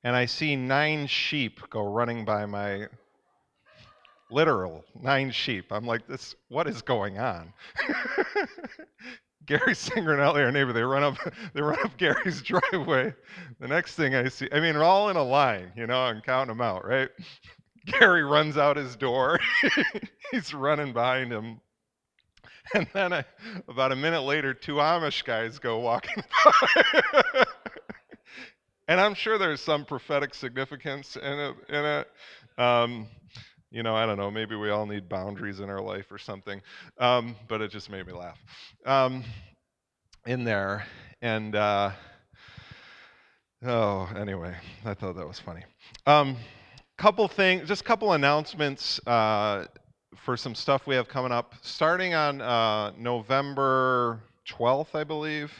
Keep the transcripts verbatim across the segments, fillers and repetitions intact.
and I see nine sheep go running by my literal nine sheep. I'm like, this, what is going on? Gary Singer and Ellie, our neighbor, they run up, they run up Gary's driveway. The next thing I see, I mean, they're all in a line, you know, I'm counting them out, right? Gary runs out his door. He's running behind him. And then I, about a minute later, two Amish guys go walking by. And I'm sure there's some prophetic significance in it. In it. Um, you know, I don't know. Maybe we all need boundaries in our life or something. Um, but it just made me laugh um, in there. And uh, oh, anyway, I thought that was funny. Um, couple things, just couple announcements uh, for some stuff we have coming up. Starting on uh, November twelfth, I believe.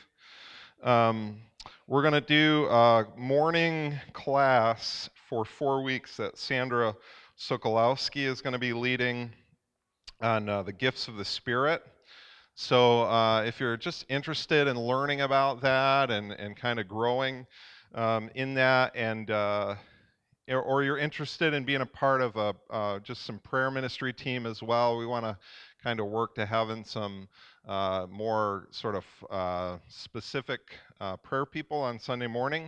Um, we're going to do a morning class for four weeks that Sandra Sokolowski is going to be leading on uh, the gifts of the Spirit. So uh, if you're just interested in learning about that and, and kind of growing um, in that, and uh, or or you're interested in being a part of a uh, just some prayer ministry team as well, we want to kind of work to having some uh, more sort of uh, specific uh, prayer people on Sunday morning.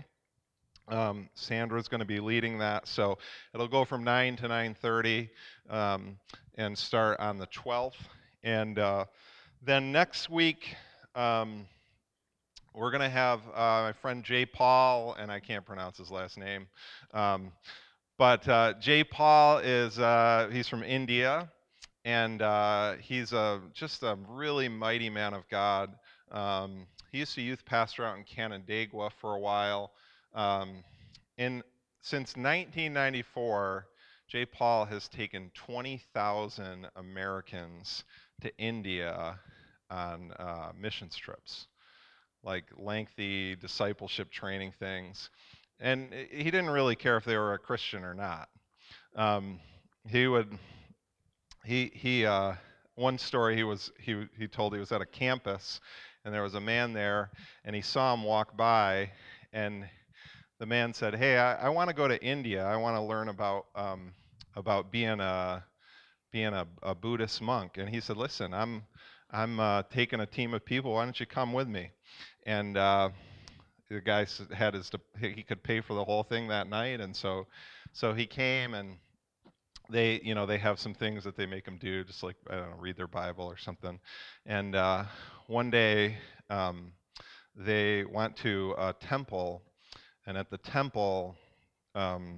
Um, Sandra's going to be leading that, so it'll go from nine to nine thirty um, and start on the twelfth. And uh, then next week, um, we're going to have uh, my friend Jay Paul, and I can't pronounce his last name. Um, but uh, Jay Paul is, uh, he's from India, and uh, he's a, just a really mighty man of God. Um, he used to youth pastor out in Canandaigua for a while. Um, in, since nineteen ninety-four, Jay Paul has taken twenty thousand Americans to India on uh, missions trips, like lengthy discipleship training things. And he didn't really care if they were a Christian or not. Um, he would, he, he, uh, one story he was, he, he told he was at a campus and there was a man there and he saw him walk by and the man said, "Hey, I, I want to go to India. I want to learn about, um, about being a, being a, a Buddhist monk." And he said, "Listen, I'm, I'm uh, taking a team of people. Why don't you come with me?" And uh, the guy had his he could pay for the whole thing that night, and so so he came, and they you know they have some things that they make him do, just like, I don't know, read their Bible or something. And uh, one day um, they went to a temple, and at the temple, um,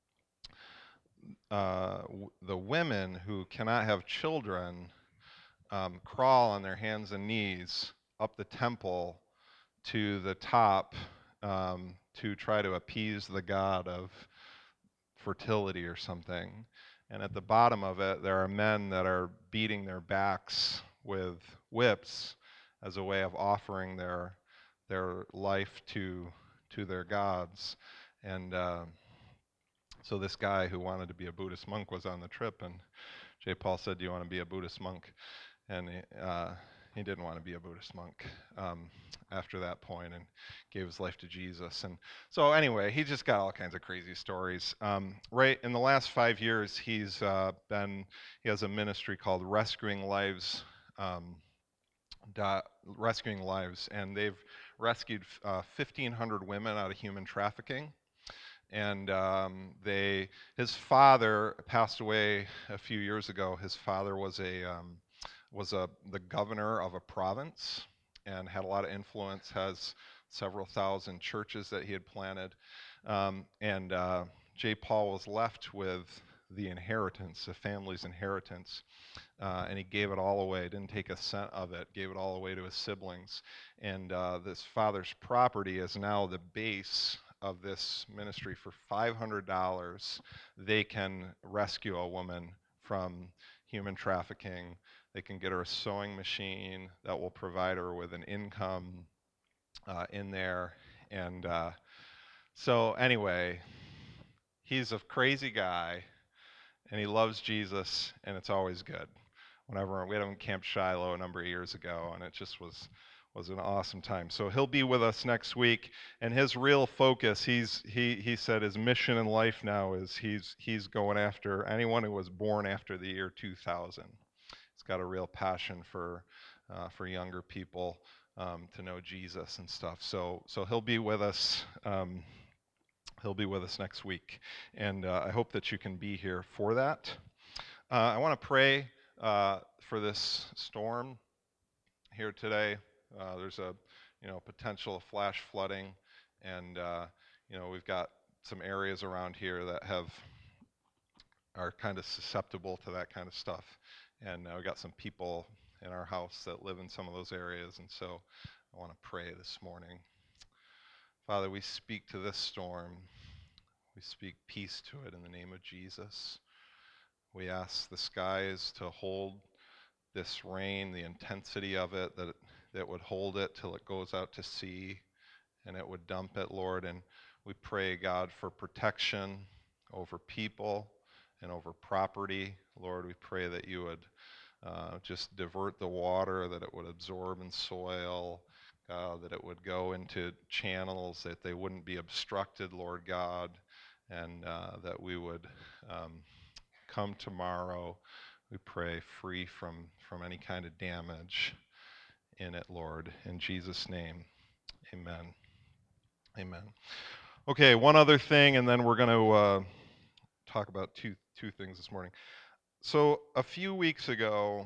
uh, w- the women who cannot have children um, crawl on their hands and knees up the temple to the top um, to try to appease the god of fertility or something. And at the bottom of it, there are men that are beating their backs with whips as a way of offering their their life to to their gods. And uh, so this guy who wanted to be a Buddhist monk was on the trip, and Jay Paul said, "Do you want to be a Buddhist monk?" And uh, he didn't want to be a Buddhist monk um, after that point, and gave his life to Jesus. And so anyway, he just got all kinds of crazy stories. Um, right in the last five years, he's uh, been he has a ministry called Rescuing Lives. Um, dot, Rescuing Lives, and they've rescued uh, fifteen hundred women out of human trafficking. And um, they, his father passed away a few years ago. His father was a um, was a the governor of a province and had a lot of influence. Has several thousand churches that he had planted, um, and uh, J. Paul was left with the inheritance, the family's inheritance, uh, and he gave it all away. Didn't take a cent of it. Gave it all away to his siblings. And uh, this father's property is now the base of this ministry. For five hundred dollars, they can rescue a woman from human trafficking. They can get her a sewing machine that will provide her with an income uh, in there. And uh, so, anyway, he's a crazy guy, and he loves Jesus, and it's always good. Whenever we had him in Camp Shiloh a number of years ago, and it just was was an awesome time. So he'll be with us next week, and his real focus, he's he he said his mission in life now is he's he's going after anyone who was born after the year two thousand. He's got a real passion for uh, for younger people um, to know Jesus and stuff. So so he'll be with us. Um, he'll be with us next week, and uh, I hope that you can be here for that. Uh, I want to pray uh, for this storm here today. Uh, there's a you know potential of flash flooding, and uh, you know we've got some areas around here that have are kind of susceptible to that kind of stuff, and uh, we got some people in our house that live in some of those areas, and so I want to pray this morning. Father, we speak to this storm. We speak peace to it in the name of Jesus. We ask the skies to hold this rain, the intensity of it, that it, that would hold it till it goes out to sea and it would dump it, Lord. And we pray, God, for protection over people and over property. Lord, we pray that you would uh, just divert the water, that it would absorb in soil, uh, that it would go into channels, that they wouldn't be obstructed, Lord God, and uh, that we would um, come tomorrow, we pray, free from, from any kind of damage in it, Lord. In Jesus' name, amen. Amen. Okay, one other thing, and then we're going to uh, talk about two two things this morning. So a few weeks ago,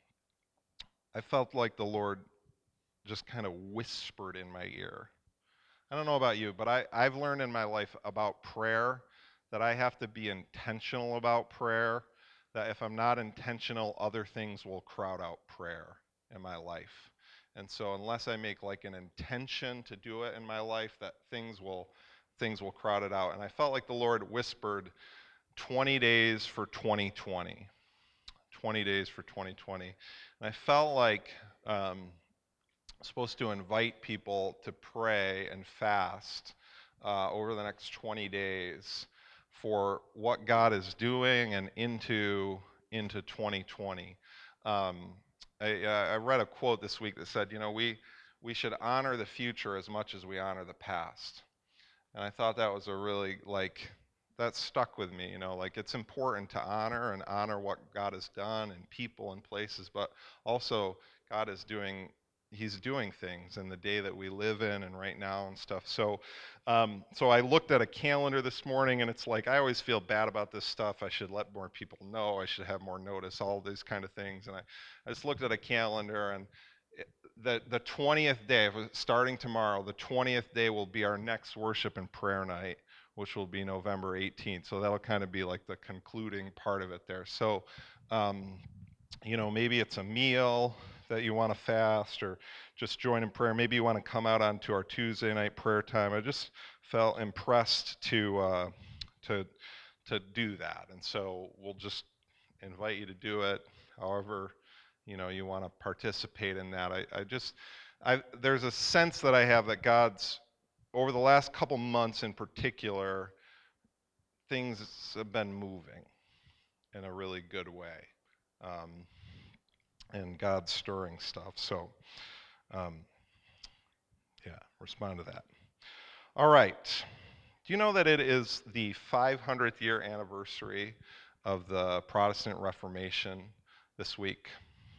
I felt like the Lord just kind of whispered in my ear. I don't know about you, but I, I've learned in my life about prayer that I have to be intentional about prayer, that if I'm not intentional, other things will crowd out prayer in my life. And so unless I make like an intention to do it in my life, that things will things will crowd it out. And I felt like the Lord whispered twenty days for twenty twenty. twenty days for twenty twenty. And I felt like um, supposed to invite people to pray and fast uh, over the next twenty days for what God is doing and into into twenty twenty. Um, I, uh, I read a quote this week that said, you know, we we should honor the future as much as we honor the past. And I thought that was a really like that stuck with me, you know, like it's important to honor and honor what God has done and people and places, but also God is doing he's doing things in the day that we live in and right now and stuff. So um, so I looked at a calendar this morning, and it's like I always feel bad about this stuff. I should let more people know. I should have more notice, all these kind of things. And I, I just looked at a calendar, and it, the the twentieth day, starting tomorrow, the twentieth day will be our next worship and prayer night, which will be November eighteenth. So that'll kind of be like the concluding part of it there. So um, you know, maybe it's a meal that you want to fast or just join in prayer. Maybe you want to come out onto our Tuesday night prayer time. I just felt impressed to uh, to to do that, and so we'll just invite you to do it. However, you know, you want to participate in that. I, I just, I there's a sense that I have that God's over the last couple months in particular, things have been moving in a really good way. Um, and God's stirring stuff. So, um, yeah, respond to that. All right. Do you know that it is the five hundredth year anniversary of the Protestant Reformation this week?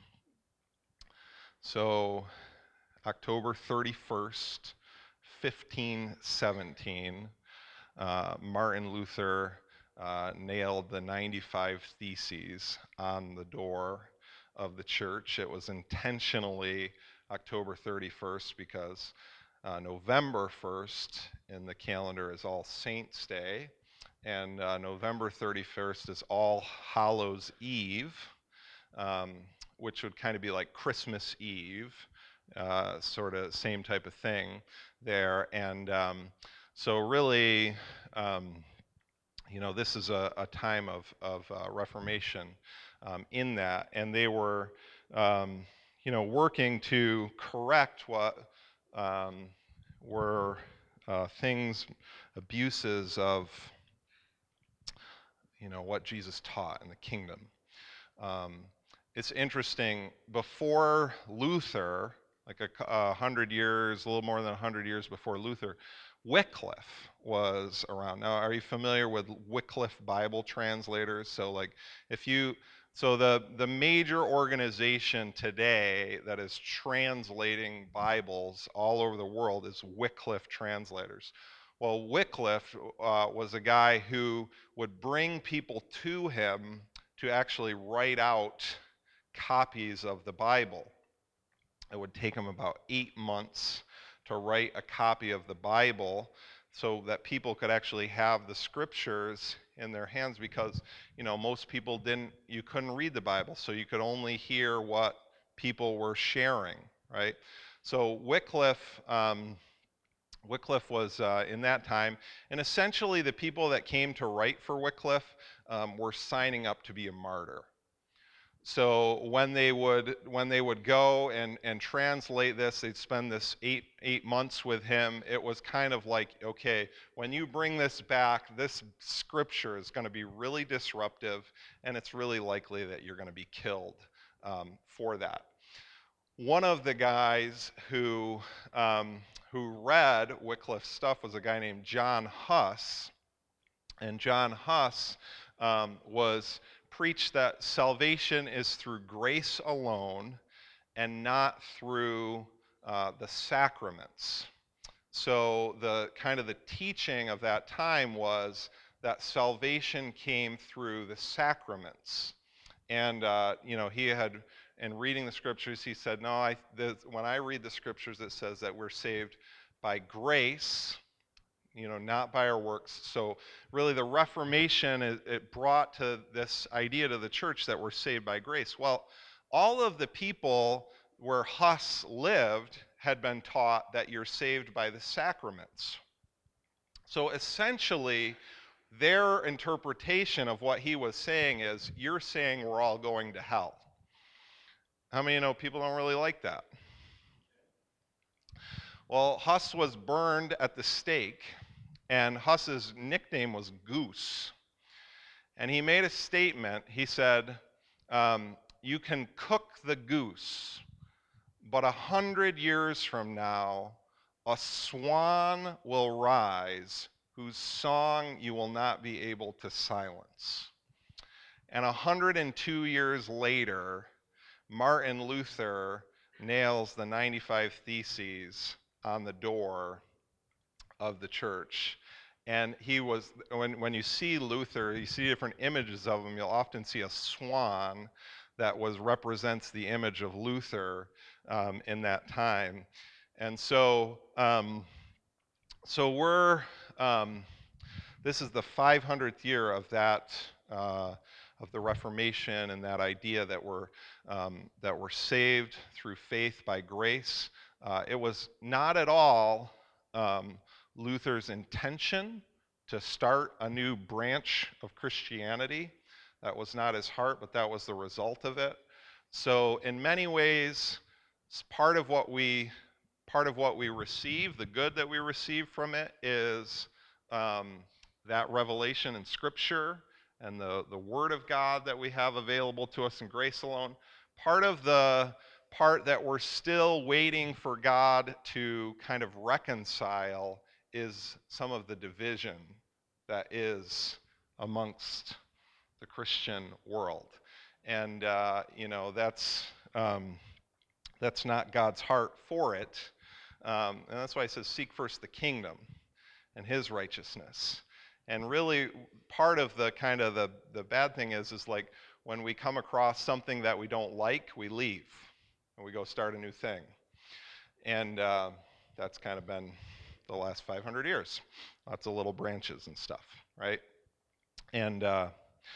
So, October thirty-first, fifteen seventeen, uh, Martin Luther uh, nailed the ninety-five Theses on the door of the church. It was intentionally October thirty-first because uh, November first in the calendar is All Saints' Day, and uh, November thirty-first is All Hallows' Eve, um, which would kind of be like Christmas Eve, uh, sort of same type of thing there. And um, so really, um, you know, this is a, a time of, of uh, Reformation um, in that. And they were, um, you know, working to correct what um, were uh, things, abuses of, you know, what Jesus taught in the kingdom. Um, it's interesting, before Luther, like a, a hundred years, a little more than a hundred years before Luther. Wycliffe was around. Now, are you familiar with Wycliffe Bible translators? So, like, if you, so the the major organization today that is translating Bibles all over the world is Wycliffe Translators. Well, Wycliffe uh, was a guy who would bring people to him to actually write out copies of the Bible. It would take him about eight months to write a copy of the Bible so that people could actually have the scriptures in their hands, because, you know, most people didn't, you couldn't read the Bible, so you could only hear what people were sharing, right? So Wycliffe, um, Wycliffe was uh, in that time, and essentially the people that came to write for Wycliffe um, were signing up to be a martyr. So when they would when they would go and, and translate this, they'd spend this eight eight months with him. It was kind of like, okay, when you bring this back, this scripture is going to be really disruptive, and it's really likely that you're going to be killed um, for that. One of the guys who um, who read Wycliffe's stuff was a guy named John Huss, and John Huss um, was preached that salvation is through grace alone and not through uh, the sacraments. So the kind of the teaching of that time was that salvation came through the sacraments. And uh, you know, he had, in reading the scriptures, he said, no, I, the, when I read the scriptures, it says that we're saved by grace, you know, not by our works. So really the Reformation, it, it brought to this idea to the church that we're saved by grace. Well, all of the people where Huss lived had been taught that you're saved by the sacraments. So essentially, their interpretation of what he was saying is, you're saying we're all going to hell. How many of you know people don't really like that? Well, Huss was burned at the stake, and Huss's nickname was Goose. And he made a statement. He said, um, you can cook the goose, but a hundred years from now, a swan will rise whose song you will not be able to silence. And a hundred and two years later, Martin Luther nails the ninety-five Theses on the door of the church. And he was, when, when you see Luther, you see different images of him, you'll often see a swan that was represents the image of Luther um, in that time. And so, um, so we're, um, this is the five hundredth year of that, uh, of the Reformation, and that idea that we're, um, that we're saved through faith by grace. Uh, it was not at all um, Luther's intention to start a new branch of Christianity. That was not his heart, but that was the result of it. So in many ways, part of what we part of what we receive, the good that we receive from it, is um, that revelation in Scripture and the, the Word of God that we have available to us in grace alone. Part of the part that we're still waiting for God to kind of reconcile is some of the division that is amongst the Christian world. And, uh, you know, that's, um, that's not God's heart for it. Um, and that's why he says, seek first the kingdom and his righteousness. And really, part of the kind of the, the bad thing is, is like when we come across something that we don't like, we leave and we go start a new thing. And uh, that's kind of been the last five hundred years. Lots of little branches and stuff, right? And, uh,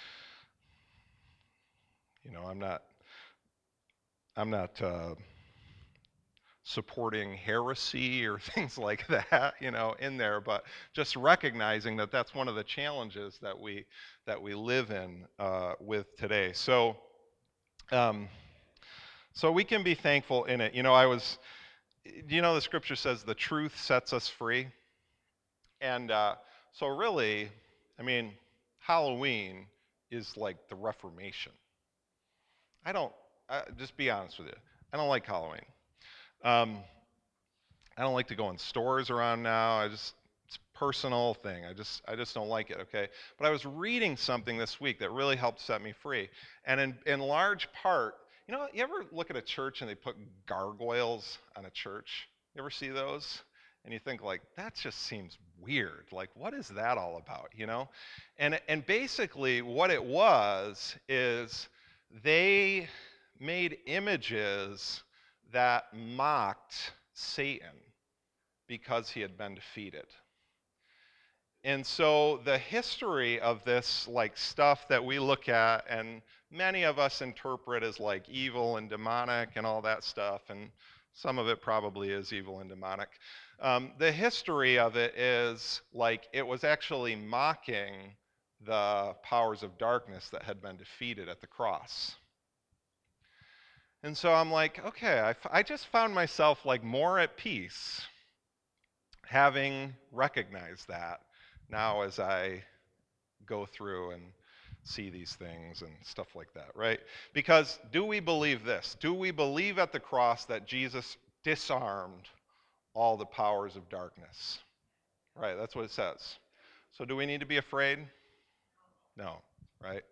you know, I'm not, I'm not, uh, supporting heresy or things like that, you know, in there, but just recognizing that that's one of the challenges that we that we live in uh, with today. So, um, so we can be thankful in it. You know, I was, you know, the scripture says the truth sets us free, and uh, so really, I mean, Halloween is like the Reformation. I don't, uh, just be honest with you, I don't like Halloween. Um, I don't like to go in stores around now. I just it's a personal thing. I just I just don't like it, okay? But I was reading something this week that really helped set me free. And in in large part, you know, you ever look at a church and they put gargoyles on a church? You ever see those? And you think like that just seems weird. Like what is that all about, you know? And and basically what it was is they made images that mocked Satan because he had been defeated. And so the history of this like stuff that we look at and many of us interpret as like evil and demonic and all that stuff, and some of it probably is evil and demonic. Um, the history of it is like it was actually mocking the powers of darkness that had been defeated at the cross. And so I'm like, okay, I, f- I just found myself like more at peace having recognized that now as I go through and see these things and stuff like that, right? Because do we believe this? Do we believe at the cross that Jesus disarmed all the powers of darkness? Right, that's what it says. So do we need to be afraid? No, right?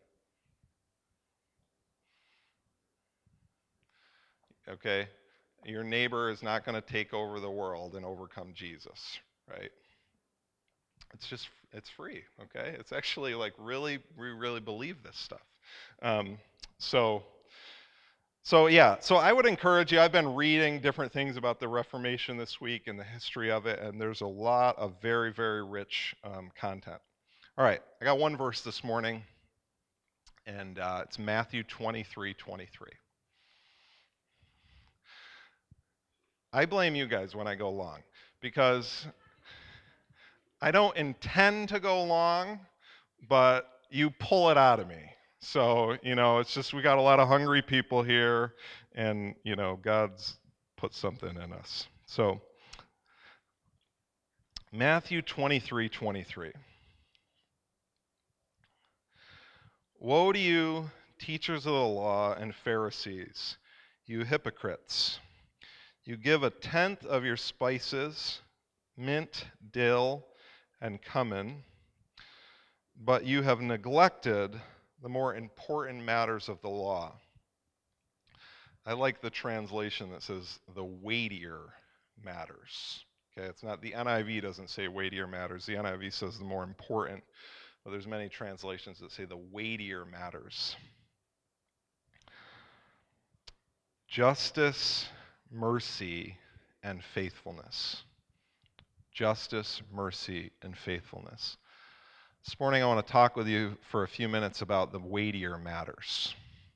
Okay? Your neighbor is not going to take over the world and overcome Jesus, right? It's just it's free, okay? It's actually like really we really believe this stuff. Um, so so yeah, so I would encourage you. I've been reading different things about the Reformation this week and the history of it, and there's a lot of very very rich um, content. All right, I got one verse this morning, and uh, it's Matthew twenty-three twenty-three. I blame you guys when I go long because I don't intend to go long, but you pull it out of me. So, you know, it's just we got a lot of hungry people here, and, you know, God's put something in us. So, Matthew twenty-three twenty-three. Woe to you, teachers of the law and Pharisees, you hypocrites! You give a tenth of your spices, mint, dill, and cumin, but you have neglected the more important matters of the law. I like the translation that says the weightier matters. Okay, it's not the N I V doesn't say weightier matters. The N I V says the more important. But there's many translations that say the weightier matters. Justice, mercy, and faithfulness. Justice, mercy, and faithfulness. This morning I want to talk with you for a few minutes about the weightier matters.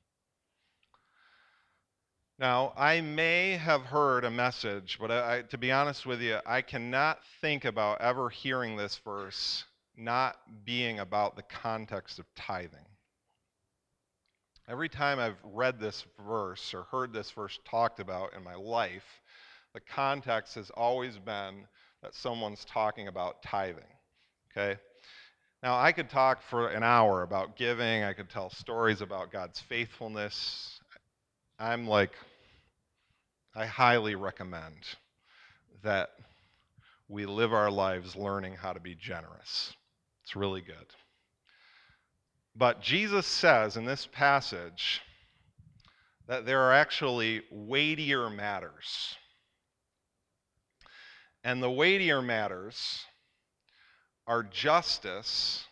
Now, I may have heard a message, but I, to be honest with you, I cannot think about ever hearing this verse not being about the context of tithing. Every time I've read this verse or heard this verse talked about in my life, the context has always been that someone's talking about tithing. Okay? Now, I could talk for an hour about giving, I could tell stories about God's faithfulness. I'm like, I highly recommend that we live our lives learning how to be generous. It's really good. But Jesus says in this passage that there are actually weightier matters. And the weightier matters are justice,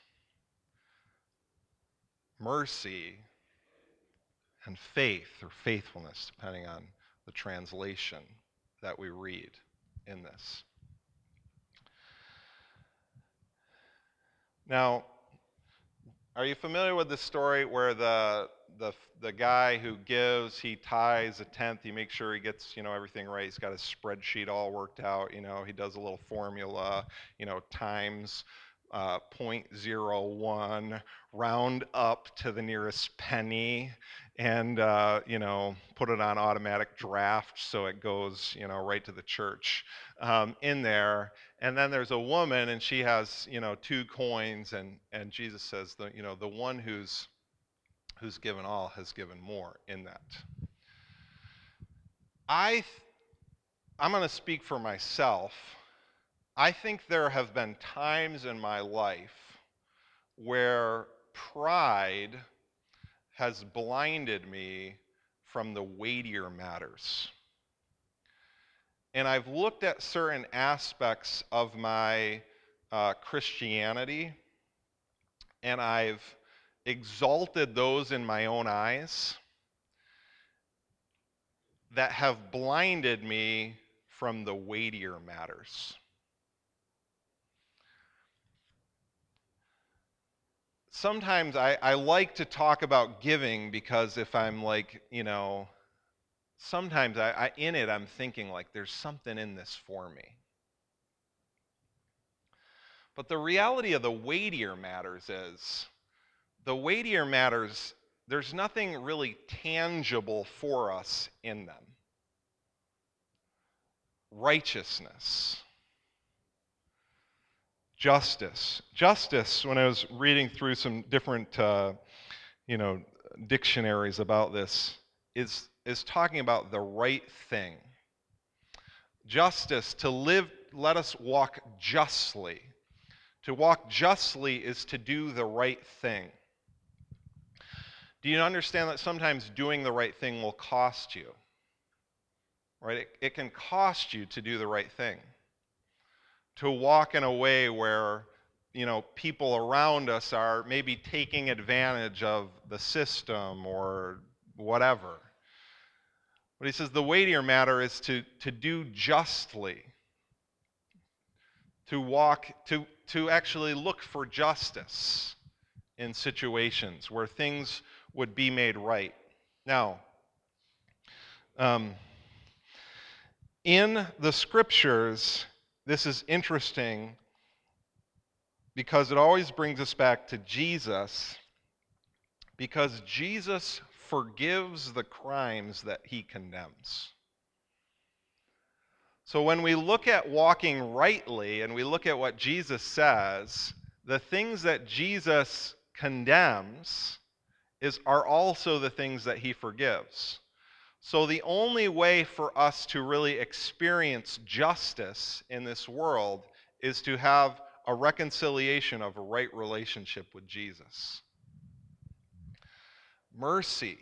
mercy, and faith or faithfulness, depending on the translation that we read in this. Now, are you familiar with the story where the the the guy who gives, he tithes a tenth, he makes sure he gets, you know, everything right. He's got his spreadsheet all worked out, you know, he does a little formula, you know, times uh, zero point zero one, round up to the nearest penny, and uh, you know, put it on automatic draft so it goes, you know, right to the church um, in there. And then there's a woman, and she has, you know, two coins, and and Jesus says, the, you know, the one who's who's given all has given more in that. I I'm going to speak for myself. I think there have been times in my life where pride has blinded me from the weightier matters. And I've looked at certain aspects of my uh, Christianity, and I've exalted those in my own eyes that have blinded me from the weightier matters. Sometimes I, I like to talk about giving because if I'm like, you know, sometimes I, I in it I'm thinking like there's something in this for me. But the reality of the weightier matters is the weightier matters, there's nothing really tangible for us in them. Righteousness, justice. Justice, when I was reading through some different, uh, you know, dictionaries about this, is, is talking about the right thing. Justice, to live, let us walk justly. To walk justly is to do the right thing. Do you understand that sometimes doing the right thing will cost you? Right? It, it can cost you to do the right thing. To walk in a way where, you know, people around us are maybe taking advantage of the system or whatever. But he says the weightier matter is to, to do justly, to walk, to, to actually look for justice in situations where things would be made right. Now, um, in the scriptures, this is interesting because it always brings us back to Jesus, because Jesus forgives the crimes that he condemns. So when we look at walking rightly and we look at what Jesus says, the things that Jesus condemns is, are also the things that he forgives. So the only way for us to really experience justice in this world is to have a reconciliation of a right relationship with Jesus. Mercy.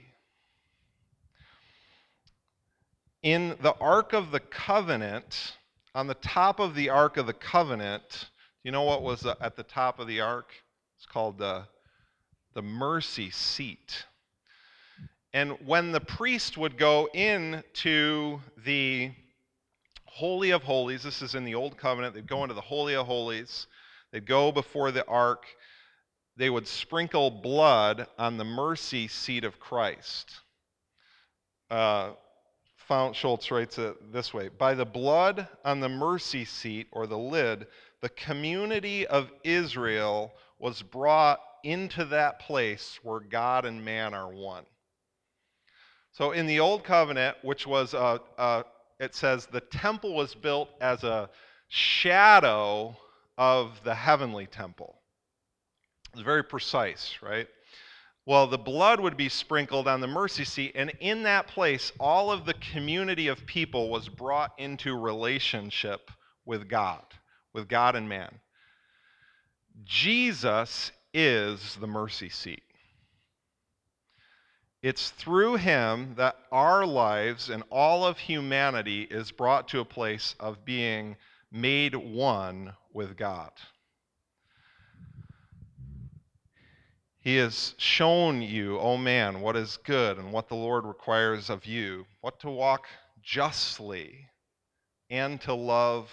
In the Ark of the Covenant, on the top of the Ark of the Covenant, you know what was at the top of the Ark? It's called the, the mercy seat. And when the priest would go into the Holy of Holies, this is in the Old Covenant, they'd go into the Holy of Holies, they'd go before the ark, they would sprinkle blood on the mercy seat of Christ. Uh, Fount Schultz writes it this way: by the blood on the mercy seat, or the lid, the community of Israel was brought into that place where God and man are one. So in the Old Covenant, which was, a, a, it says the temple was built as a shadow of the heavenly temple. It's very precise, right? Well, the blood would be sprinkled on the mercy seat, and in that place, all of the community of people was brought into relationship with God, with God and man. Jesus is the mercy seat. It's through him that our lives and all of humanity is brought to a place of being made one with God. He has shown you, oh man, what is good and what the Lord requires of you, what to walk justly and to love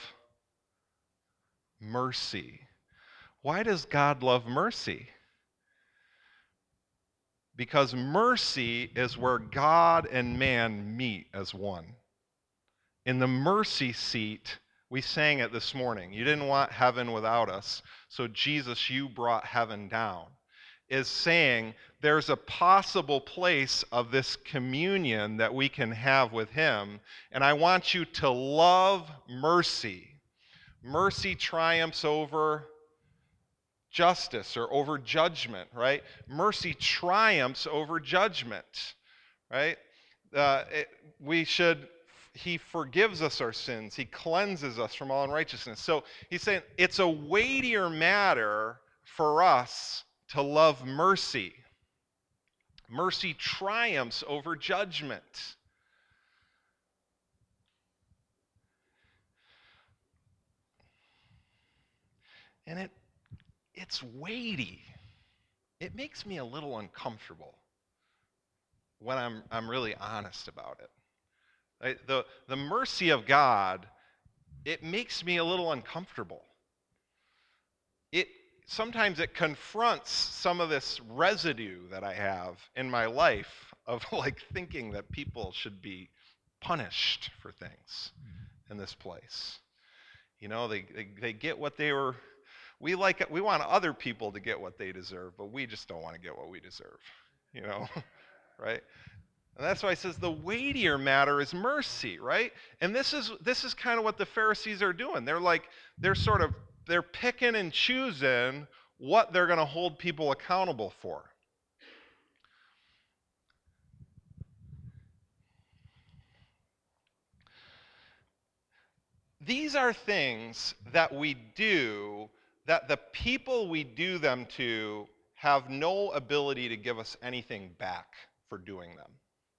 mercy. Why does God love mercy? Because mercy is where God and man meet as one. In the mercy seat, we sang it this morning. You didn't want heaven without us, so Jesus, you brought heaven down. Is saying there's a possible place of this communion that we can have with him, and I want you to love mercy. Mercy triumphs over justice or over judgment, right? Mercy triumphs over judgment, right? Uh, it, we should he forgives us our sins. He cleanses us from all unrighteousness. So he's saying it's a weightier matter for us to love mercy. Mercy triumphs over judgment. And it it's weighty. It makes me a little uncomfortable when I'm I'm really honest about it. Right? The the mercy of God, it makes me a little uncomfortable. It sometimes it confronts some of this residue that I have in my life of like thinking that people should be punished for things in this place. You know, they, they, they get what they were, we like, we want other people to get what they deserve, but we just don't want to get what we deserve, you know, right? And that's why it says the weightier matter is mercy, right? And this is this is kind of what the Pharisees are doing. They're like, they're sort of, they're picking and choosing what they're going to hold people accountable for. These are things that we do that the people we do them to have no ability to give us anything back for doing them.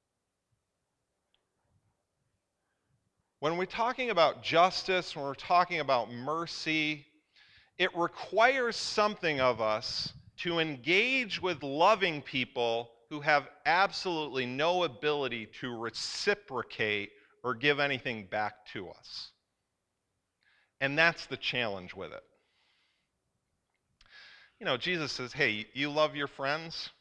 When we're talking about justice, when we're talking about mercy, it requires something of us to engage with loving people who have absolutely no ability to reciprocate or give anything back to us. And that's the challenge with it. You know, Jesus says, hey, you love your friends?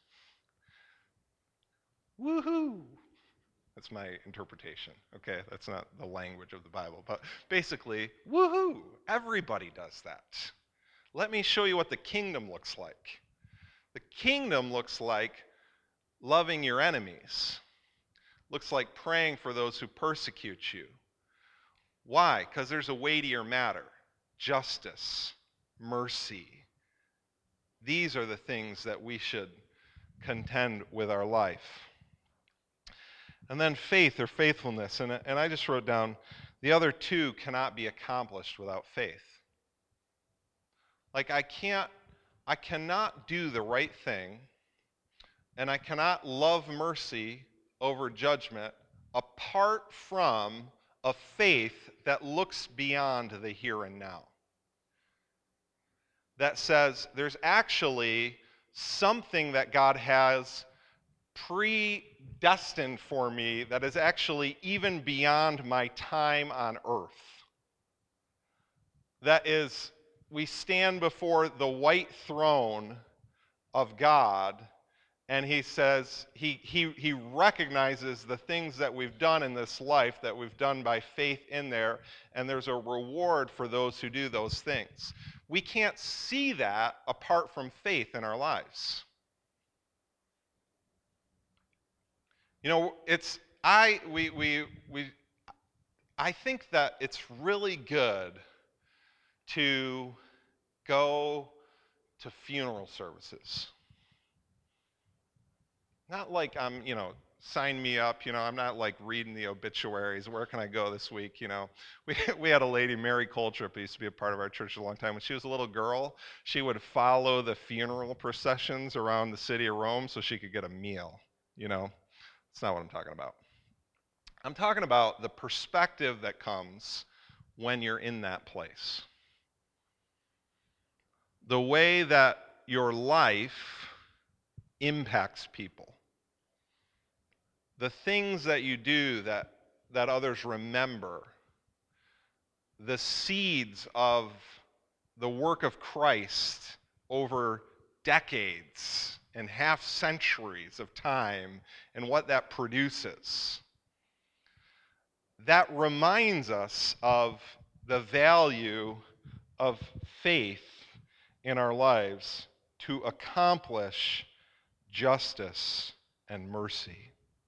Woohoo! That's my interpretation. Okay, that's not the language of the Bible. But basically, woohoo! Everybody does that. Let me show you what the kingdom looks like. The kingdom looks like loving your enemies. Looks like praying for those who persecute you. Why? Because there's a weightier matter. Justice, mercy. These are the things that we should contend with our life. And then faith or faithfulness. And, and I just wrote down, the other two cannot be accomplished without faith. Like I can't, I cannot do the right thing, and I cannot love mercy over judgment apart from a faith that looks beyond the here and now. That says there's actually something that God has predestined for me that is actually even beyond my time on earth. That is, we stand before the white throne of God, and he says, he, he, he recognizes the things that we've done in this life, that we've done by faith in there, and there's a reward for those who do those things. We can't see that apart from faith in our lives. You know, it's, I, we, we, we, I think that it's really good to go to funeral services. Not like I'm, you know, sign me up, you know, I'm not like reading the obituaries, where can I go this week, you know. We, we had a lady, Mary Coltrip, who used to be a part of our church a long time. When she was a little girl, she would follow the funeral processions around the city of Rome so she could get a meal, you know. That's not what I'm talking about. I'm talking about the perspective that comes when you're in that place. The way that your life impacts people. The things that you do that, that others remember. The seeds of the work of Christ over decades and half centuries of time and what that produces. That reminds us of the value of faith in our lives to accomplish justice and mercy.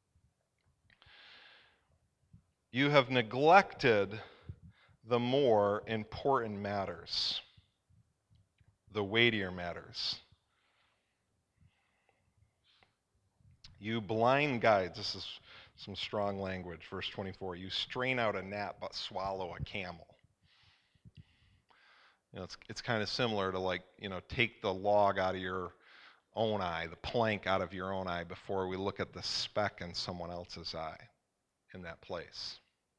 You have neglected the more important matters, the weightier matters. You blind guides, this is Some strong language. Verse twenty-four, you strain out a gnat but swallow a camel. You know, it's it's kind of similar to, like, you know, take the log out of your own eye, the plank out of your own eye before we look at the speck in someone else's eye in that place.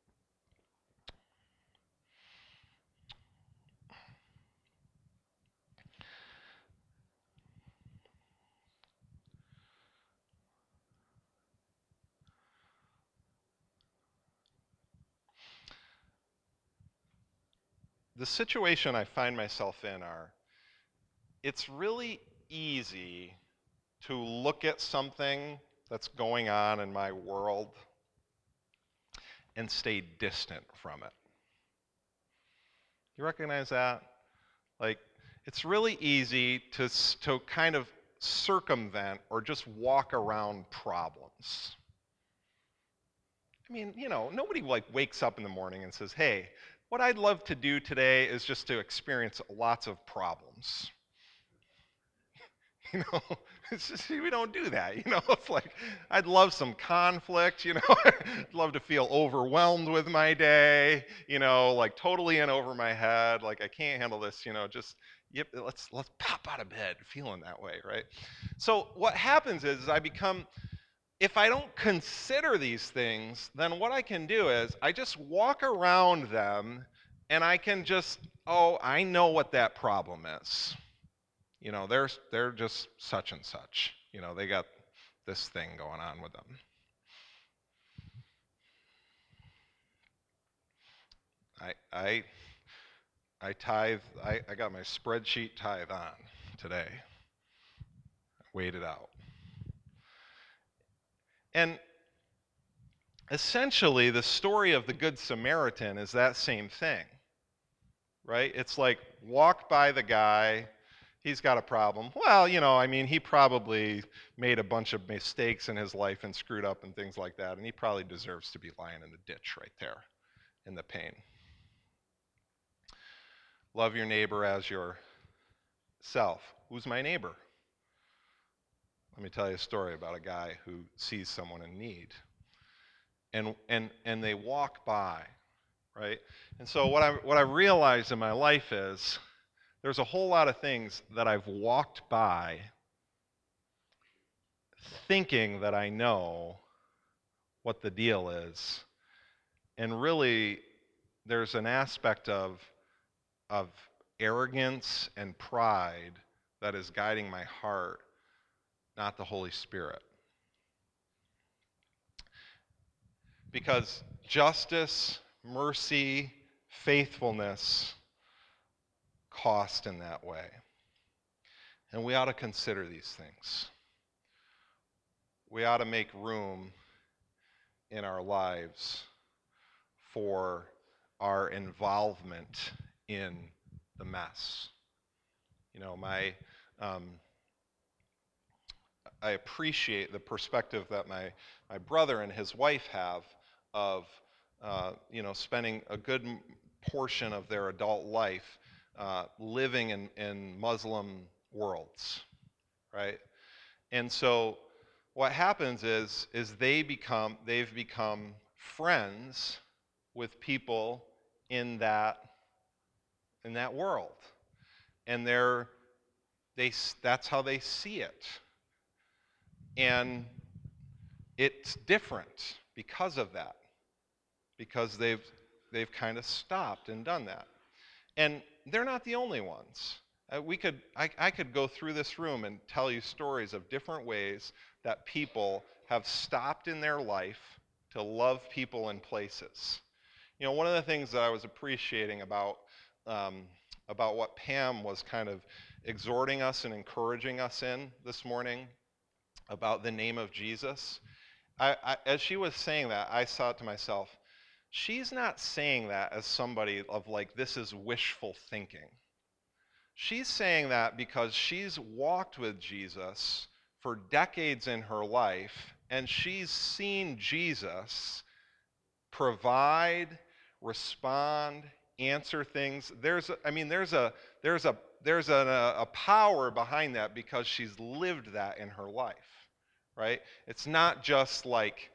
The situation I find myself in are, it's really easy to look at something that's going on in my world and stay distant from it. You recognize that? Like, it's really easy to, to kind of circumvent or just walk around problems. I mean, you know, nobody like wakes up in the morning and says, hey, what I'd love to do today is just to experience lots of problems. You know, it's just, we don't do that. You know, it's like, I'd love some conflict, you know, I'd love to feel overwhelmed with my day, you know, like totally in over my head, like I can't handle this, you know, just, yep, let's, let's pop out of bed feeling that way, right? So what happens is, is I become, if I don't consider these things, then what I can do is I just walk around them and I can just, oh, I know what that problem is. You know, they're, they're just such and such. You know, they got this thing going on with them. I, I, I tithe, I, I got my spreadsheet tithe on today. Weighed it out. And essentially, the story of the Good Samaritan is that same thing, right? It's like, walk by the guy, he's got a problem. Well, you know, I mean, he probably made a bunch of mistakes in his life and screwed up and things like that, and he probably deserves to be lying in the ditch right there in the pain. Love your neighbor as yourself. Who's my neighbor? Let me tell you a story about a guy who sees someone in need. And and and they walk by, right? And so what I what I realized in my life is there's a whole lot of things that I've walked by thinking that I know what the deal is. And really there's an aspect of of arrogance and pride that is guiding my heart, not the Holy Spirit. Because justice, mercy, faithfulness cost in that way. And we ought to consider these things. We ought to make room in our lives for our involvement in the mess. You know, my um, I appreciate the perspective that my, my brother and his wife have of, uh, you know, spending a good portion of their adult life uh, living in, in Muslim worlds, right? And so what happens is, is they become, they've become friends with people in that, in that world. And they're, they, that's how they see it. And it's different because of that, because they've they've kind of stopped and done that. And they're not the only ones. Uh, we could I, I could go through this room and tell you stories of different ways that people have stopped in their life to love people and places. You know, one of the things that I was appreciating about um, about what Pam was kind of exhorting us and encouraging us in this morning about the name of Jesus, I, I, as she was saying that, I thought to myself, she's not saying that as somebody of like, this is wishful thinking. She's saying that because she's walked with Jesus for decades in her life, and she's seen Jesus provide, respond, answer things. There's, a, I mean, there's a, there's a, there's a, a power behind that because she's lived that in her life. Right? It's not just like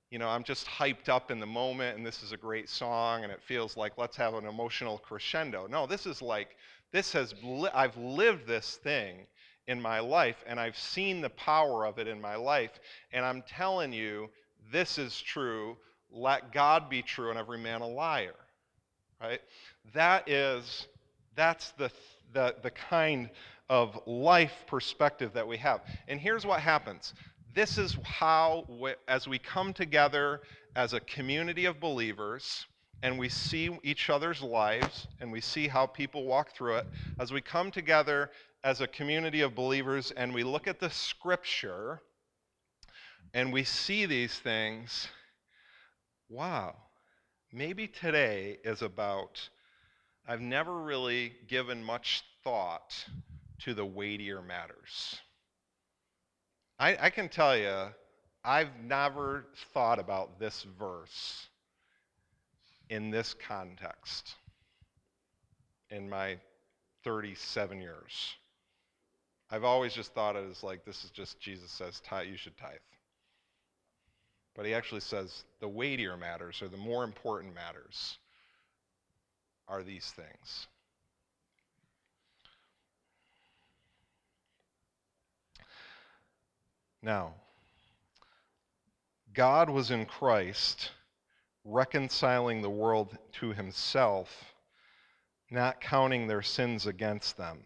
you know, I'm just hyped up in the moment and this is a great song and it feels like let's have an emotional crescendo. No, this is like, this has, li- I've lived this thing in my life and I've seen the power of it in my life. And I'm telling you, this is true. Let God be true and every man a liar, right? That is, that's the, the, the kind of life perspective that we have. And here's what happens. This is how, we, as we come together as a community of believers, and we see each other's lives, and we see how people walk through it, as we come together as a community of believers, and we look at the scripture, and we see these things, wow, maybe today is about, I've never really given much thought to the weightier matters. I, I can tell you, I've never thought about this verse in this context in my thirty-seven years. I've always just thought it as like, this is just Jesus says, tithe, you should tithe. But he actually says the weightier matters, or the more important matters, are these things. Now, God was in Christ reconciling the world to himself, not counting their sins against them.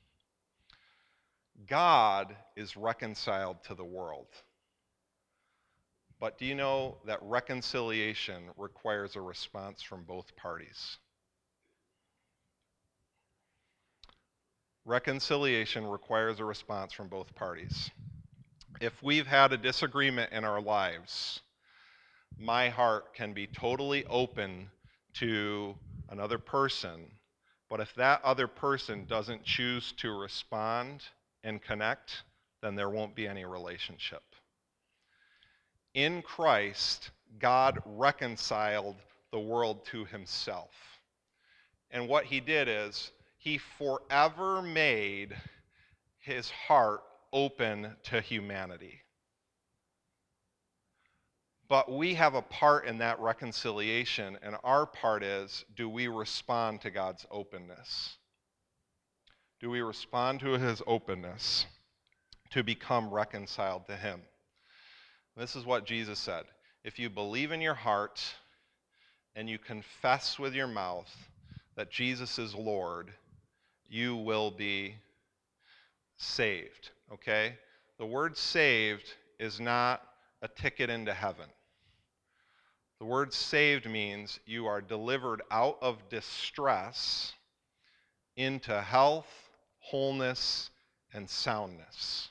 God is reconciled to the world. But do you know that reconciliation requires a response from both parties? Reconciliation requires a response from both parties. If we've had a disagreement in our lives, my heart can be totally open to another person, but if that other person doesn't choose to respond and connect, then there won't be any relationship. In Christ, God reconciled the world to himself. And what he did is, he forever made his heart open to humanity. But we have a part in that reconciliation, and our part is, do we respond to God's openness? Do we respond to his openness to become reconciled to him? This is what Jesus said. If you believe in your heart and you confess with your mouth that Jesus is Lord, you will be saved, okay? The word saved is not a ticket into heaven. The word saved means you are delivered out of distress into health, wholeness, and soundness.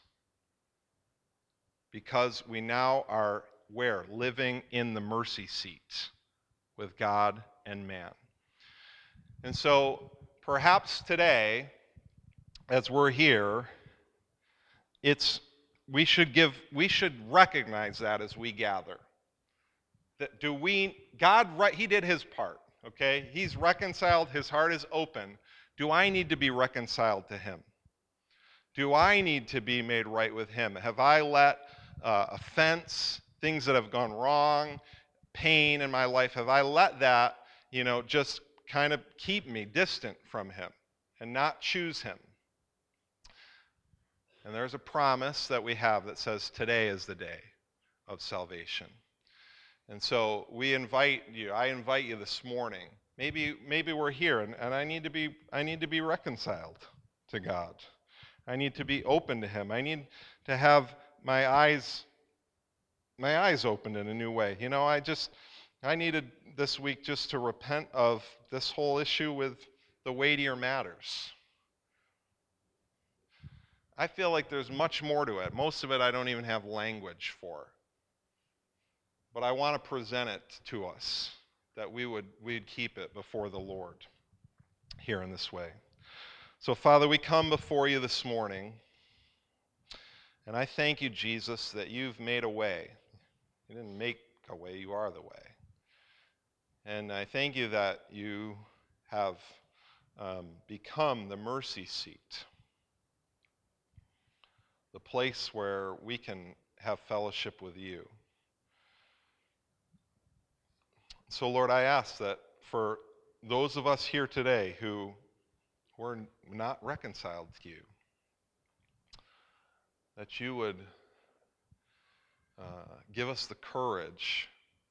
Because we now are where? Living in the mercy seat with God and man. And so perhaps today, as we're here, it's we should give we should recognize that as we gather. That do we God he did his part, okay? He's reconciled, his heart is open. Do I need to be reconciled to him? Do I need to be made right with him? Have I let uh, offense, things that have gone wrong, pain in my life, have I let that, you know, just kind of keep me distant from him and not choose him? And there's a promise that we have that says today is the day of salvation. And so we invite you, I invite you this morning. Maybe maybe we're here and, and I need to be I need to be reconciled to God. I need to be open to him. I need to have my eyes my eyes opened in a new way. You know, I just I needed this week just to repent of this whole issue with the weightier matters. I feel like there's much more to it. Most of it I don't even have language for. But I want to present it to us, that we would we'd keep it before the Lord here in this way. So, Father, we come before you this morning, and I thank you, Jesus, that you've made a way. You didn't make a way, you are the way. And I thank you that you have um, become the mercy seat, the place where we can have fellowship with you. So, Lord, I ask that for those of us here today who were not reconciled to you, that you would uh, give us the courage,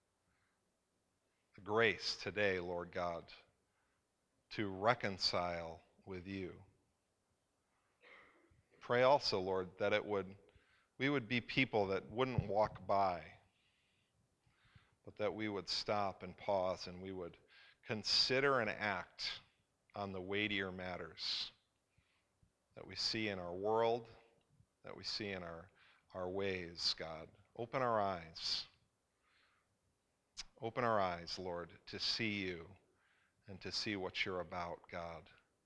the grace today, Lord God, to reconcile with you. Pray also, Lord, that it would we would be people that wouldn't walk by, but that we would stop and pause and we would consider and act on the weightier matters that we see in our world, that we see in our, our ways, God. Open our eyes. Open our eyes, Lord, to see you and to see what you're about, God.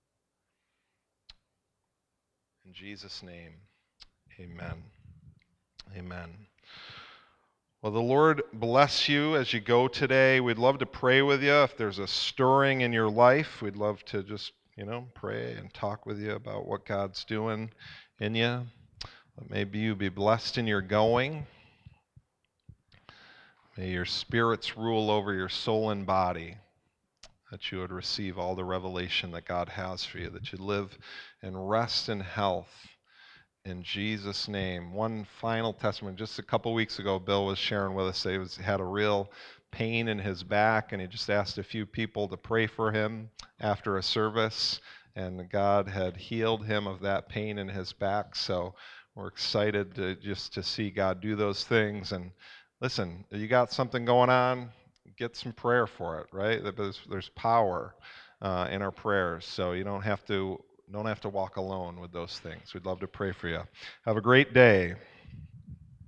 In Jesus' name, amen. Amen. Well, the Lord bless you as you go today. We'd love to pray with you. If there's a stirring in your life, we'd love to just, you know, pray and talk with you about what God's doing in you. Maybe you be blessed in your going. May your spirits rule over your soul and body, that you would receive all the revelation that God has for you, that you live in rest and health. In Jesus' name. One final testimony. Just a couple weeks ago, Bill was sharing with us that he was, had a real pain in his back, and he just asked a few people to pray for him after a service, and God had healed him of that pain in his back. So we're excited to just to see God do those things. And listen, you got something going on, get some prayer for it, right? There's, there's power uh, in our prayers, so you don't have to don't have to walk alone with those things. We'd love to pray for you. Have a great day.